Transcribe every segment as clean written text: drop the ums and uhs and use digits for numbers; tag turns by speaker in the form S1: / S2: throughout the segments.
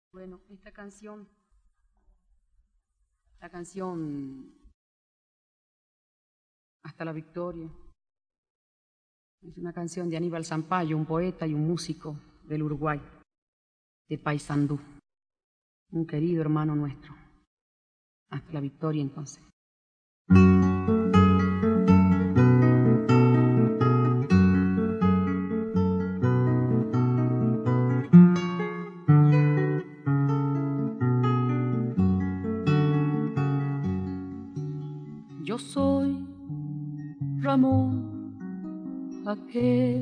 S1: Bueno, esta canción, la canción Hasta la Victoria, es una canción de Aníbal Zampayo, un poeta y un músico del Uruguay, de Paysandú, un querido hermano nuestro. Hasta la Victoria, entonces. Yo soy Ramón, aquel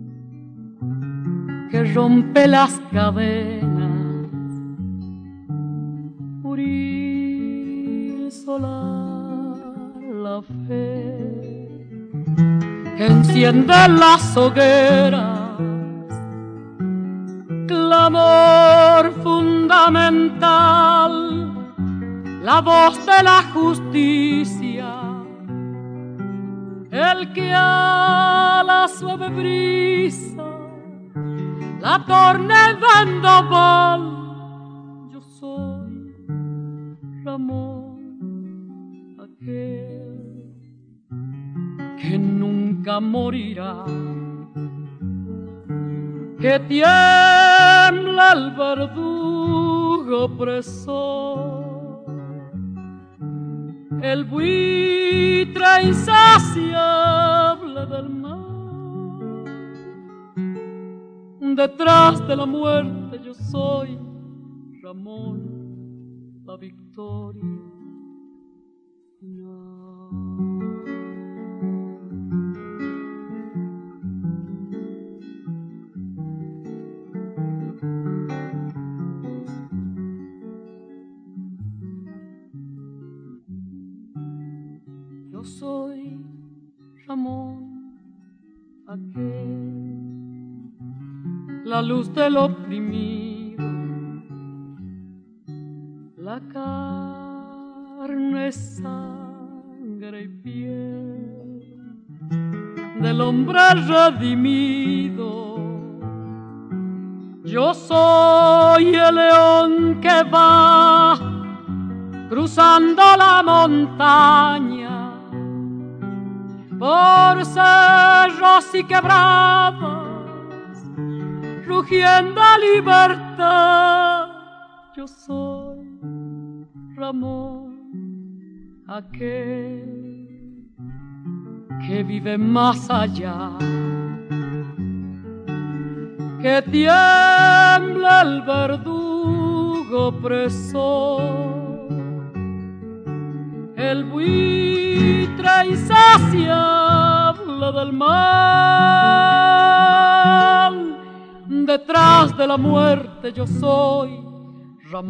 S1: que rompe las cadenas, Uril solar, la fe que enciende las hogueras, clamor fundamental, la voz de la justicia, el que a la suave brisa la torna el vendaval. Yo soy Ramón, aquel que nunca morirá, que tiembla el verdugo opresor, el buitre insaciable del mar. Detrás de la muerte yo soy Ramón, la victoria. Yo soy Ramón, aquel, la luz del oprimido, la carne, sangre y piel del hombre redimido. Yo soy el león que va cruzando la montaña por cerros y quebradas, rugiendo a libertad. Yo soy Ramón, aquel que vive más allá, que tiembla el verdugo opresor, el buitre insaciable del mal. Detrás de la muerte yo soy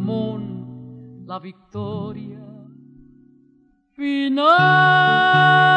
S1: Ramón, la victoria final.